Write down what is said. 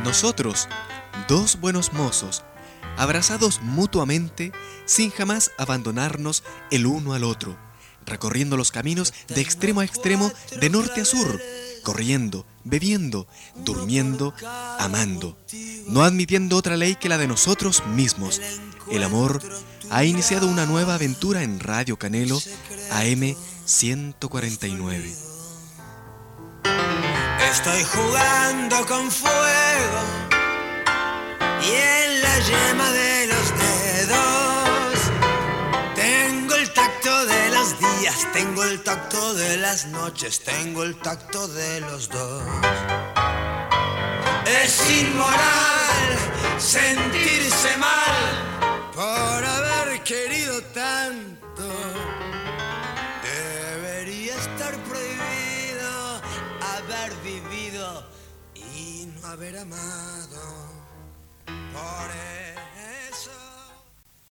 Nosotros, dos buenos mozos, abrazados mutuamente, sin jamás abandonarnos el uno al otro, recorriendo los caminos de extremo a extremo, de norte a sur, corriendo, bebiendo, durmiendo, amando, no admitiendo otra ley que la de nosotros mismos. El amor ha iniciado una nueva aventura en Radio Canelo AM 149. Estoy jugando con fuego y en la yema de los dedos tengo el tacto de los días, tengo el tacto de las noches, tengo el tacto de los dos. Es inmoral sentirse mal por haber querido tanto. Debería estar prohibido haber vivido y no haber amado.